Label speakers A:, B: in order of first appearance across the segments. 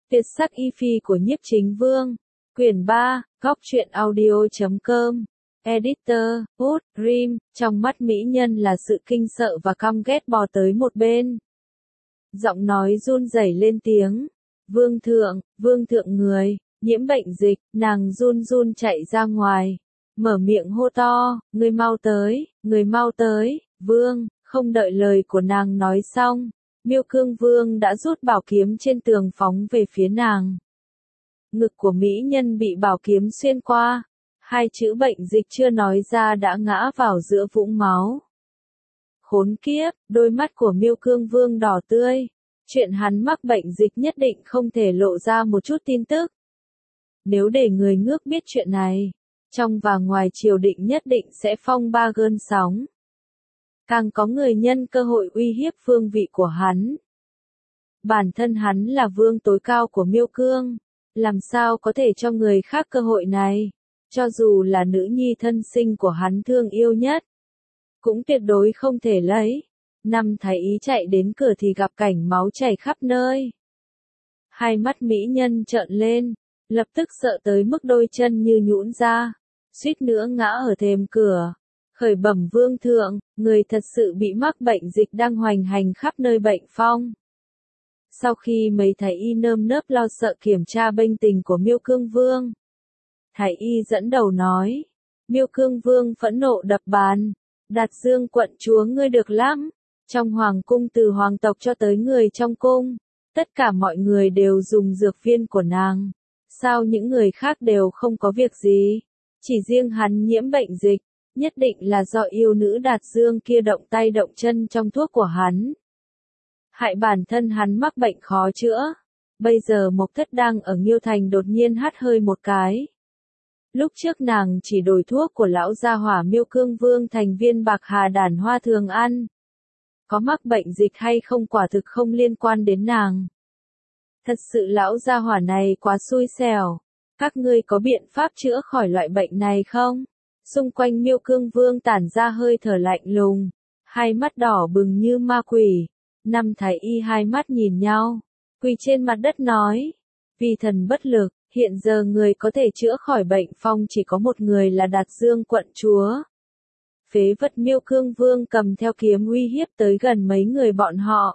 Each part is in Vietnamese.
A: Tuyệt sắc y phi của Nhiếp Chính Vương. Quyển 3, Góc truyện audio.com. Editor, Wood, Rim, trong mắt mỹ nhân là sự kinh sợ và căm ghét bò tới một bên. Giọng nói run rẩy lên tiếng. Vương thượng người, nhiễm bệnh dịch, nàng run run chạy ra ngoài. Mở miệng hô to, người mau tới, vương, không đợi lời của nàng nói xong. Miêu Cương Vương đã rút bảo kiếm trên tường phóng về phía nàng. Ngực của mỹ nhân bị bảo kiếm xuyên qua. Hai chữ bệnh dịch chưa nói ra đã ngã vào giữa vũng máu. Khốn kiếp, đôi mắt của Miêu Cương Vương đỏ tươi. Chuyện hắn mắc bệnh dịch nhất định không thể lộ ra một chút tin tức. Nếu để người ngước biết chuyện này, trong và ngoài triều đình nhất định sẽ phong ba cơn sóng. Càng có người nhân cơ hội uy hiếp vương vị của hắn. Bản thân hắn là vương tối cao của Miêu Cương, làm sao có thể cho người khác cơ hội này, cho dù là nữ nhi thân sinh của hắn thương yêu nhất, cũng tuyệt đối không thể lấy. Năm thái y chạy đến cửa thì gặp cảnh máu chảy khắp nơi. Hai mắt mỹ nhân trợn lên, lập tức sợ tới mức đôi chân như nhũn ra, suýt nữa ngã ở thềm cửa. Khởi bẩm vương thượng, người thật sự bị mắc bệnh dịch đang hoành hành khắp nơi bệnh phong. Sau khi mấy thái y nơm nớp lo sợ kiểm tra bệnh tình của Miêu Cương Vương, thái y dẫn đầu nói. Miêu Cương Vương phẫn nộ đập bàn. Đạt Dương quận chúa ngươi được lắm. Trong hoàng cung từ hoàng tộc cho tới người trong cung, tất cả mọi người đều dùng dược viên của nàng. Sao những người khác đều không có việc gì? Chỉ riêng hắn nhiễm bệnh dịch, nhất định là do yêu nữ Đạt Dương kia động tay động chân trong thuốc của hắn. Hại bản thân hắn mắc bệnh khó chữa. Bây giờ Mộc Thất đang ở Nghiêu Thành đột nhiên hắt hơi một cái. Lúc trước nàng chỉ đổi thuốc của lão gia hỏa Miêu Cương Vương thành viên bạc hà đàn hoa thường ăn. Có mắc bệnh dịch hay không quả thực không liên quan đến nàng. Thật sự lão gia hỏa này quá xui xẻo. Các ngươi có biện pháp chữa khỏi loại bệnh này không? Xung quanh Miêu Cương Vương tản ra hơi thở lạnh lùng, hai mắt đỏ bừng như ma quỷ. Năm thái y hai mắt nhìn nhau, quỳ trên mặt đất nói. Vì thần bất lực, hiện giờ người có thể chữa khỏi bệnh phong chỉ có một người là Đạt Dương quận chúa. Phế vật Miêu Cương Vương cầm theo kiếm uy hiếp tới gần mấy người bọn họ.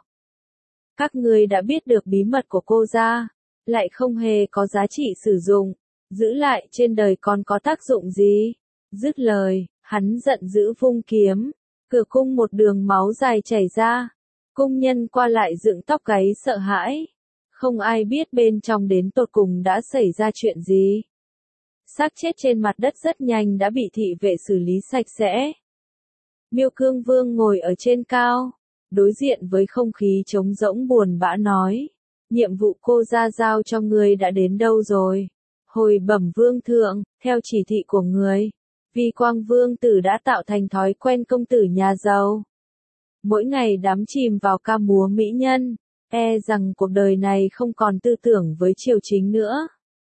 A: Các ngươi đã biết được bí mật của cô gia, lại không hề có giá trị sử dụng, giữ lại trên đời còn có tác dụng gì? Dứt lời, hắn giận dữ vung kiếm, cửa cung một đường máu dài chảy ra. Cung nhân qua lại dựng tóc gáy sợ hãi. Không ai biết bên trong đến tột cùng đã xảy ra chuyện gì. Xác chết trên mặt đất rất nhanh đã bị thị vệ xử lý sạch sẽ. Miêu Cương Vương ngồi ở trên cao, đối diện với không khí trống rỗng buồn bã nói. Nhiệm vụ cô gia giao cho ngươi đã đến đâu rồi? Hồi bẩm vương thượng, theo chỉ thị của người, Vi Quang Vương tử đã tạo thành thói quen công tử nhà giàu. Mỗi ngày đắm chìm vào ca múa mỹ nhân, e rằng cuộc đời này không còn tư tưởng với triều chính nữa.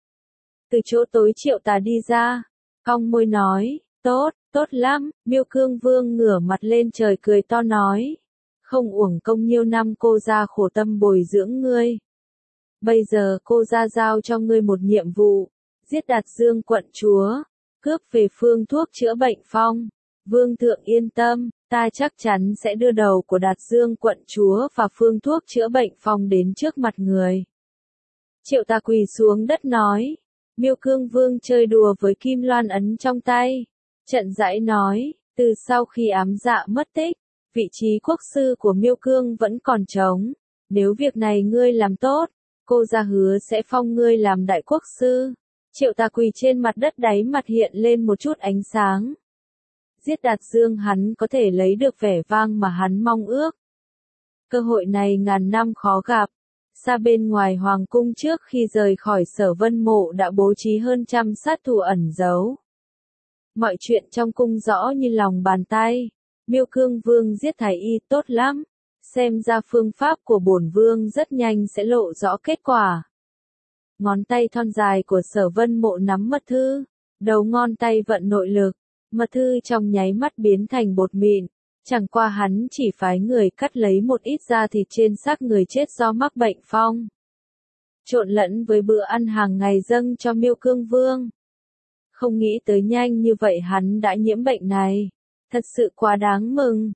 A: Từ chỗ tối Triệu Tà đi ra, cong môi nói, tốt lắm. Miêu Cương Vương ngửa mặt lên trời cười to nói, không uổng công nhiêu năm cô gia khổ tâm bồi dưỡng ngươi. Bây giờ cô gia giao cho ngươi một nhiệm vụ, giết Đạt Dương quận chúa, cướp về phương thuốc chữa bệnh phong. Vương thượng yên tâm, ta chắc chắn sẽ đưa đầu của Đạt Dương quận chúa và phương thuốc chữa bệnh phong đến trước mặt người. Triệu Tà quỳ xuống đất nói. Miêu Cương Vương chơi đùa với kim loan ấn trong tay. Trận rãi nói, từ sau khi ám dạ mất tích, vị trí quốc sư của Miêu Cương vẫn còn trống. Nếu việc này ngươi làm tốt, cô gia hứa sẽ phong ngươi làm đại quốc sư. Triệu Tà quỳ trên mặt đất, đáy mặt hiện lên một chút ánh sáng. Giết Đạt Dương hắn có thể lấy được vẻ vang mà hắn mong ước. Cơ hội này ngàn năm khó gặp. Xa bên ngoài hoàng cung trước khi rời khỏi Sở Vân Mộ đã bố trí hơn trăm sát thủ ẩn giấu. Mọi chuyện trong cung rõ như lòng bàn tay. Miêu Cương Vương giết thái y tốt lắm. Xem ra phương pháp của bổn vương rất nhanh sẽ lộ rõ kết quả. Ngón tay thon dài của Sở Vân Mộ nắm mật thư, đầu ngón tay vận nội lực, mật thư trong nháy mắt biến thành bột mịn. Chẳng qua hắn chỉ phái người cắt lấy một ít da thịt trên xác người chết do mắc bệnh phong. trộn lẫn với bữa ăn hàng ngày dâng cho Miêu Cương Vương. Không nghĩ tới nhanh như vậy hắn đã nhiễm bệnh này. Thật sự quá đáng mừng.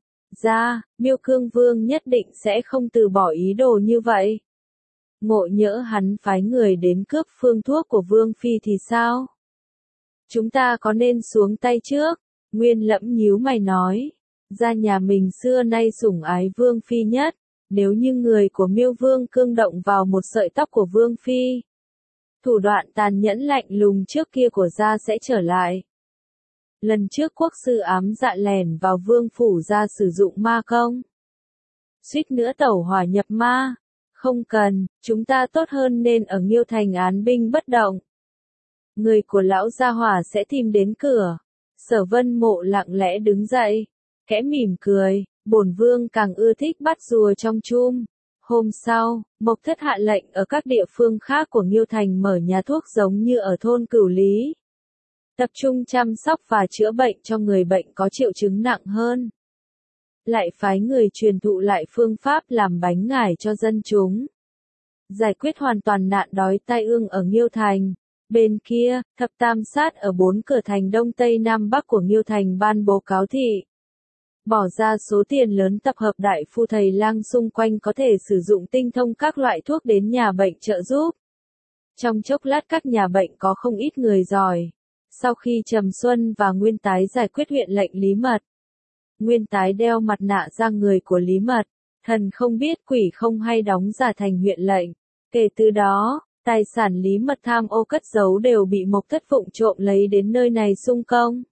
A: Miêu Cương Vương nhất định sẽ không từ bỏ ý đồ như vậy. Ngộ nhỡ hắn phái người đến cướp phương thuốc của Vương Phi thì sao? Chúng ta có nên xuống tay trước? Nguyên Lẫm nhíu mày nói. Gia nhà mình xưa nay sủng ái Vương Phi nhất. Nếu như người của Miêu Vương cương động vào một sợi tóc của Vương Phi, thủ đoạn tàn nhẫn lạnh lùng trước kia của Gia sẽ trở lại. Lần trước quốc sư ám dạ lẻn vào Vương phủ Gia sử dụng ma công, suýt nữa tẩu hỏa nhập ma. Không cần, chúng ta tốt hơn nên ở Nghiêu Thành án binh bất động. Người của lão gia hỏa sẽ tìm đến cửa. Sở Vân Mộ lặng lẽ đứng dậy, khẽ mỉm cười. Bổn vương càng ưa thích bắt rùa trong chum. Hôm sau, Mộc Thất hạ lệnh ở các địa phương khác của Nghiêu Thành mở nhà thuốc giống như ở thôn Cửu Lý. Tập trung chăm sóc và chữa bệnh cho người bệnh có triệu chứng nặng hơn. Lại phái người truyền thụ lại phương pháp làm bánh ngải cho dân chúng. Giải quyết hoàn toàn nạn đói tai ương ở Nghiêu Thành. Bên kia, thập tam sát ở 4 cửa thành Đông Tây Nam Bắc của Nghiêu Thành ban bố cáo thị. Bỏ ra số tiền lớn tập hợp đại phu thầy lang xung quanh có thể sử dụng tinh thông các loại thuốc đến nhà bệnh trợ giúp. Trong chốc lát các nhà bệnh có không ít người giỏi. Sau khi Trầm Xuân và Nguyên Tái giải quyết huyện lệnh Lý Mật, Nguyên Tái đeo mặt nạ ra người của Lý Mật, thần không biết quỷ không hay đóng giả thành huyện lệnh. Kể từ đó, tài sản Lý Mật tham ô cất giấu đều bị Mộc Thất vụng trộm lấy đến nơi này sung công,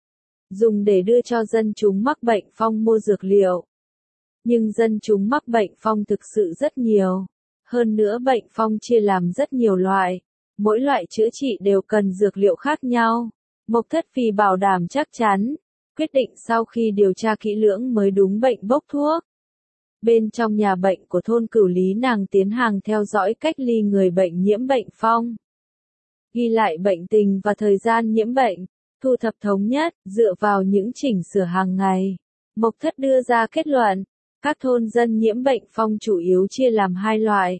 A: dùng để đưa cho dân chúng mắc bệnh phong mua dược liệu. Nhưng dân chúng mắc bệnh phong thực sự rất nhiều. Hơn nữa bệnh phong chia làm rất nhiều loại. Mỗi loại chữa trị đều cần dược liệu khác nhau. Mộc Thất vì bảo đảm chắc chắn, quyết định sau khi điều tra kỹ lưỡng mới đúng bệnh bốc thuốc. Bên trong nhà bệnh của thôn Cửu Lý nàng tiến hành theo dõi cách ly người bệnh nhiễm bệnh phong. Ghi lại bệnh tình và thời gian nhiễm bệnh. Thu thập thống nhất, dựa vào những chỉnh sửa hàng ngày. Mộc Thất đưa ra kết luận, các thôn dân nhiễm bệnh phong chủ yếu chia làm 2 loại.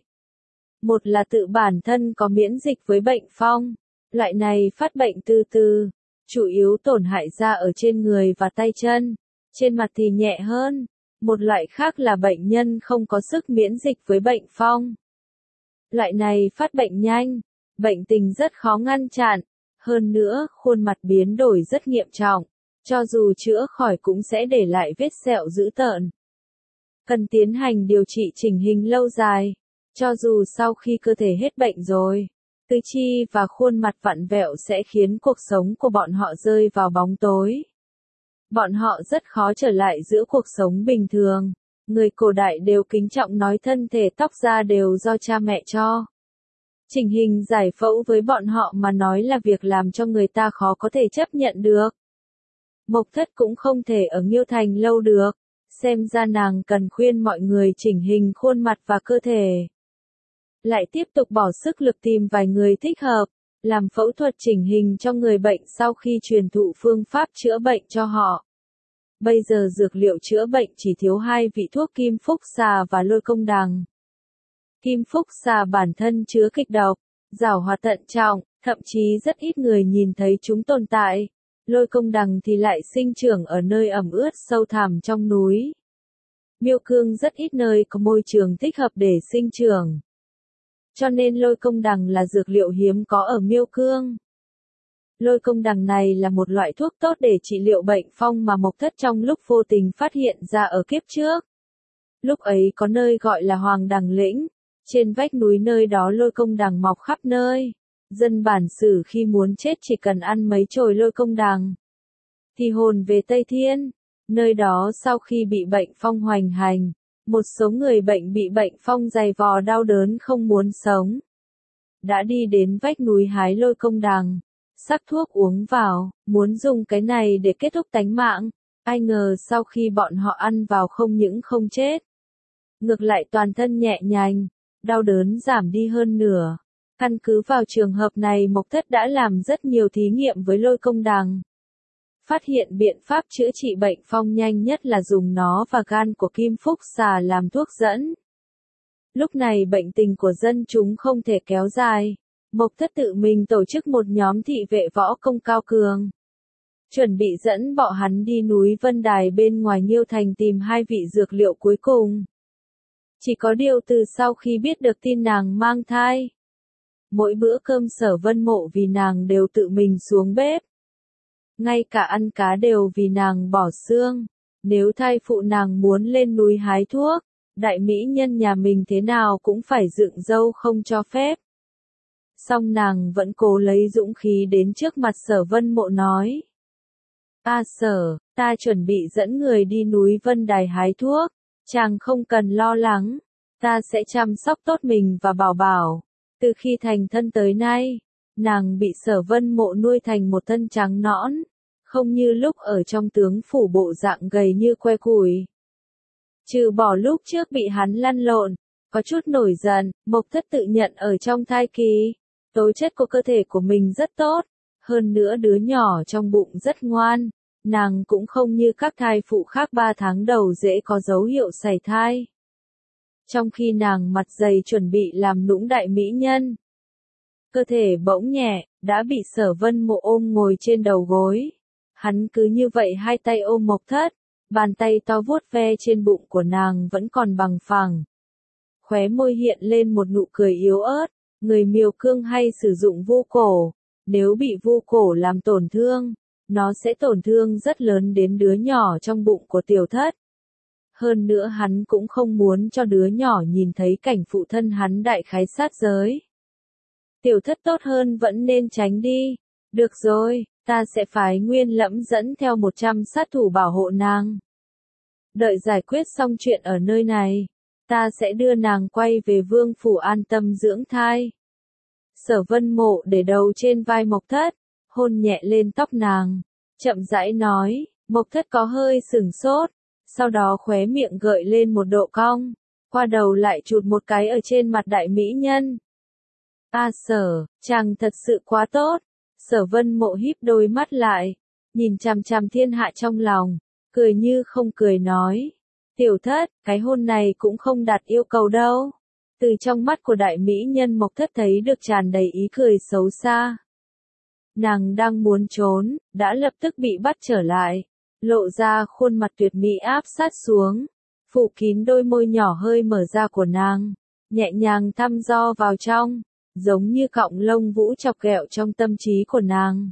A: Một là tự bản thân có miễn dịch với bệnh phong. Loại này phát bệnh từ từ, chủ yếu tổn hại da ở trên người và tay chân, trên mặt thì nhẹ hơn. Một loại khác là bệnh nhân không có sức miễn dịch với bệnh phong. Loại này phát bệnh nhanh, bệnh tình rất khó ngăn chặn. Hơn nữa, khuôn mặt biến đổi rất nghiêm trọng, cho dù chữa khỏi cũng sẽ để lại vết sẹo dữ tợn. Cần tiến hành điều trị chỉnh hình lâu dài, cho dù sau khi cơ thể hết bệnh rồi, tứ chi và khuôn mặt vặn vẹo sẽ khiến cuộc sống của bọn họ rơi vào bóng tối. Bọn họ rất khó trở lại giữa cuộc sống bình thường. Người cổ đại đều kính trọng nói thân thể tóc da đều do cha mẹ cho. Chỉnh hình giải phẫu với bọn họ mà nói là việc làm cho người ta khó có thể chấp nhận được. Mộc Thất cũng không thể ở Nghiêu Thành lâu được, xem ra nàng cần khuyên mọi người chỉnh hình khuôn mặt và cơ thể. Lại tiếp tục bỏ sức lực tìm vài người thích hợp, làm phẫu thuật chỉnh hình cho người bệnh sau khi truyền thụ phương pháp chữa bệnh cho họ. Bây giờ dược liệu chữa bệnh chỉ thiếu 2 vị thuốc kim phúc xà và lôi công đằng. Kim phúc xà bản thân chứa kịch độc, giảo hoạt thận trọng, thậm chí rất ít người nhìn thấy chúng tồn tại. Lôi công đằng thì lại sinh trưởng ở nơi ẩm ướt sâu thẳm trong núi. Miêu Cương rất ít nơi có môi trường thích hợp để sinh trưởng. Cho nên lôi công đằng là dược liệu hiếm có ở Miêu Cương. Lôi công đằng này là một loại thuốc tốt để trị liệu bệnh phong mà Mộc Thất trong lúc vô tình phát hiện ra ở kiếp trước. Lúc ấy có nơi gọi là Hoàng Đằng Lĩnh, trên vách núi nơi đó lôi công đằng mọc khắp nơi. Dân bản xứ khi muốn chết chỉ cần ăn mấy chồi lôi công đằng thì hồn về Tây Thiên. Nơi đó sau khi bị bệnh phong hoành hành, một số người bệnh bị bệnh phong dày vò đau đớn không muốn sống, đã đi đến vách núi hái lôi công đằng, sắc thuốc uống vào, muốn dùng cái này để kết thúc tánh mạng. Ai ngờ sau khi bọn họ ăn vào không những không chết, ngược lại toàn thân nhẹ nhàng, đau đớn giảm đi hơn nửa. Căn cứ vào trường hợp này Mộc Thất đã làm rất nhiều thí nghiệm với lôi công đằng. Phát hiện biện pháp chữa trị bệnh phong nhanh nhất là dùng nó và gan của kim phúc xà làm thuốc dẫn. Lúc này bệnh tình của dân chúng không thể kéo dài. Mộc Thất tự mình tổ chức một nhóm thị vệ võ công cao cường. Chuẩn bị dẫn bọn hắn đi núi Vân Đài bên ngoài Nhiêu Thành tìm hai vị dược liệu cuối cùng. Chỉ có điều từ sau khi biết được tin nàng mang thai, mỗi bữa cơm Sở Vân Mộ vì nàng đều tự mình xuống bếp. Ngay cả ăn cá đều vì nàng bỏ xương. Nếu thai phụ nàng muốn lên núi hái thuốc, đại mỹ nhân nhà mình thế nào cũng phải dựng râu không cho phép. Song nàng vẫn cố lấy dũng khí đến trước mặt Sở Vân Mộ nói. Sở, ta chuẩn bị dẫn người đi núi Vân Đài hái thuốc, chàng không cần lo lắng, ta sẽ chăm sóc tốt mình và bảo bảo. Từ khi thành thân tới nay, nàng bị Sở Vân Mộ nuôi thành một thân trắng nõn, không như lúc ở trong tướng phủ bộ dạng gầy như que củi. Trừ bỏ lúc trước bị hắn lăn lộn, có chút nổi giận, Mộc Thất tự nhận ở trong thai kỳ, tố chất của cơ thể của mình rất tốt, hơn nữa đứa nhỏ trong bụng rất ngoan, nàng cũng không như các thai phụ khác 3 tháng đầu dễ có dấu hiệu sảy thai. Trong khi nàng mặt dày chuẩn bị làm nũng đại mỹ nhân, cơ thể bỗng nhẹ, đã bị Sở Vân Mộ ôm ngồi trên đầu gối. Hắn cứ như vậy hai tay ôm Mộc Thất, bàn tay to vuốt ve trên bụng của nàng vẫn còn bằng phẳng. Khóe môi hiện lên một nụ cười yếu ớt, người miều cương hay sử dụng vu cổ, nếu bị vu cổ làm tổn thương, nó sẽ tổn thương rất lớn đến đứa nhỏ trong bụng của Tiểu Thất. Hơn nữa hắn cũng không muốn cho đứa nhỏ nhìn thấy cảnh phụ thân hắn đại khái sát giới. Tiểu Thất tốt hơn vẫn nên tránh đi. Được rồi, ta sẽ phái Nguyên Lẫm dẫn theo 100 sát thủ bảo hộ nàng. Đợi giải quyết xong chuyện ở nơi này, ta sẽ đưa nàng quay về vương phủ an tâm dưỡng thai. Sở Vân Mộ để đầu trên vai Mộc Thất, hôn nhẹ lên tóc nàng, chậm rãi nói. Mộc Thất có hơi sửng sốt, sau đó khóe miệng gợi lên một độ cong, qua đầu lại chụt một cái ở trên mặt đại mỹ nhân. Sở, chàng thật sự quá tốt. Sở Vân Mộ híp đôi mắt lại, nhìn chằm chằm thiên hạ trong lòng, cười như không cười nói. Tiểu Thất, cái hôn này cũng không đạt yêu cầu đâu. Từ trong mắt của đại mỹ nhân Mộc Thất thấy được tràn đầy ý cười xấu xa. Nàng đang muốn trốn, đã lập tức bị bắt trở lại, lộ ra khuôn mặt tuyệt mỹ áp sát xuống, phủ kín đôi môi nhỏ hơi mở ra của nàng, nhẹ nhàng thăm dò vào trong, giống như cọng lông vũ chọc ghẹo trong tâm trí của nàng.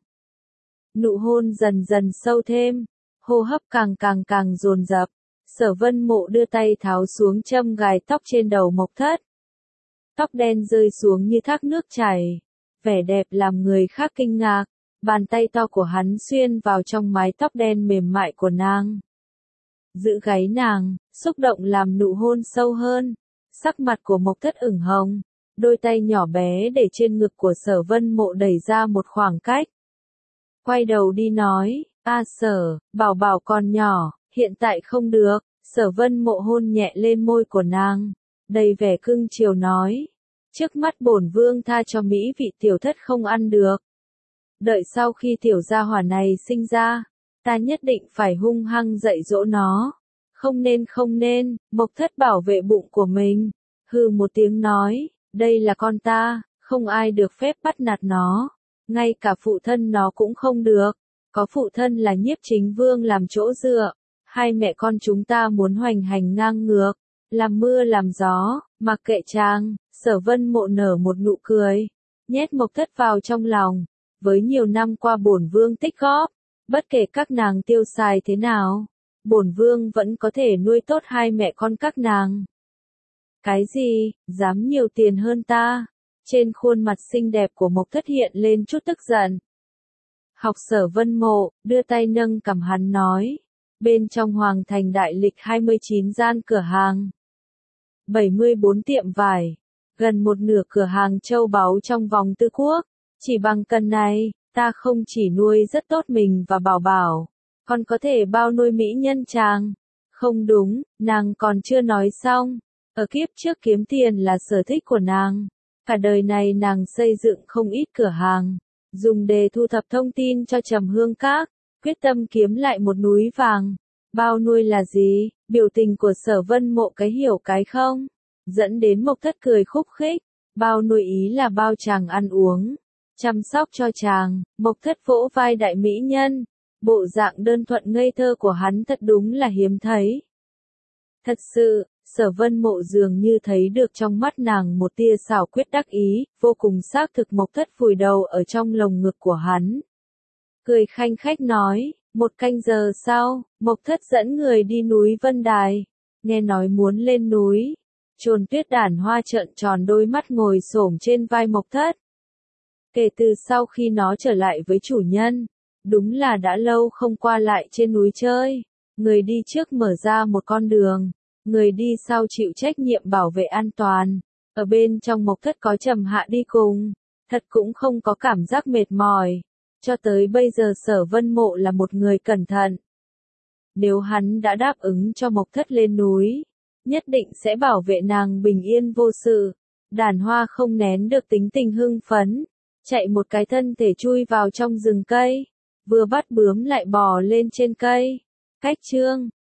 A: Nụ hôn dần dần sâu thêm, hô hấp càng dồn dập. Sở Vân Mộ đưa tay tháo xuống châm gài tóc trên đầu Mộc Thất. Tóc đen rơi xuống như thác nước chảy, vẻ đẹp làm người khác kinh ngạc. Bàn tay to của hắn xuyên vào trong mái tóc đen mềm mại của nàng, giữ gáy nàng, xúc động làm nụ hôn sâu hơn. Sắc mặt của Mộc Thất ửng hồng, đôi tay nhỏ bé để trên ngực của Sở Vân Mộ đẩy ra một khoảng cách. Quay đầu đi nói, Sở, bảo bảo còn nhỏ, hiện tại không được. Sở Vân Mộ hôn nhẹ lên môi của nàng, đầy vẻ cưng chiều nói, trước mắt bổn vương tha cho mỹ vị Tiểu Thất không ăn được. Đợi sau khi tiểu gia hỏa này sinh ra, ta nhất định phải hung hăng dạy dỗ nó. Không nên, Mộc Thất bảo vệ bụng của mình, hừ một tiếng nói, đây là con ta, không ai được phép bắt nạt nó, ngay cả phụ thân nó cũng không được, có phụ thân là Nhiếp Chính Vương làm chỗ dựa, hai mẹ con chúng ta muốn hoành hành ngang ngược, làm mưa làm gió, mặc kệ chàng. Sở Vân Mộ nở một nụ cười, nhét Mộc Thất vào trong lòng. Với nhiều năm qua bổn vương tích góp, bất kể các nàng tiêu xài thế nào, bổn vương vẫn có thể nuôi tốt hai mẹ con các nàng. Cái gì, dám nhiều tiền hơn ta? Trên khuôn mặt xinh đẹp của Mộc Thất hiện lên chút tức giận. Học Sở Vân Mộ, đưa tay nâng cằm hắn nói, bên trong Hoàng Thành đại lịch 29 gian cửa hàng, 74 tiệm vải, gần một nửa cửa hàng châu báu trong vòng Tư Quốc. Chỉ bằng cần này, ta không chỉ nuôi rất tốt mình và bảo bảo, còn có thể bao nuôi mỹ nhân chàng. Không đúng, nàng còn chưa nói xong. Ở kiếp trước kiếm tiền là sở thích của nàng. Cả đời này nàng xây dựng không ít cửa hàng, dùng để thu thập thông tin cho Trầm Hương Các, quyết tâm kiếm lại một núi vàng. Bao nuôi là gì? Biểu tình của Sở Vân Mộ cái hiểu cái không. dẫn đến Mộc Thất cười khúc khích, bao nuôi ý là bao chàng ăn uống, chăm sóc cho chàng. Mộc Thất vỗ vai đại mỹ nhân, bộ dạng đơn thuần ngây thơ của hắn thật đúng là hiếm thấy. Thật sự, Sở Vân Mộ dường như thấy được trong mắt nàng một tia xảo quyết đắc ý, vô cùng xác thực. Mộc Thất vùi đầu ở trong lồng ngực của hắn, cười khanh khách nói. 1 canh giờ sau, Mộc Thất dẫn người đi núi Vân Đài, nghe nói muốn lên núi. Chồn Tuyết Đản Hoa trợn tròn đôi mắt ngồi xổm trên vai Mộc Thất. Kể từ sau khi nó trở lại với chủ nhân, đúng là đã lâu không qua lại trên núi chơi. Người đi trước mở ra một con đường, người đi sau chịu trách nhiệm bảo vệ an toàn. Ở bên trong Mộc Thất có Trầm Hạ đi cùng, thật cũng không có cảm giác mệt mỏi. Cho tới bây giờ Sở Vân Mộ là một người cẩn thận. Nếu hắn đã đáp ứng cho Mộc Thất lên núi, nhất định sẽ bảo vệ nàng bình yên vô sự. Đản Hoa không nén được tính tình hưng phấn, chạy một cái thân thể chui vào trong rừng cây, vừa bắt bướm lại bò lên trên cây. Cách chương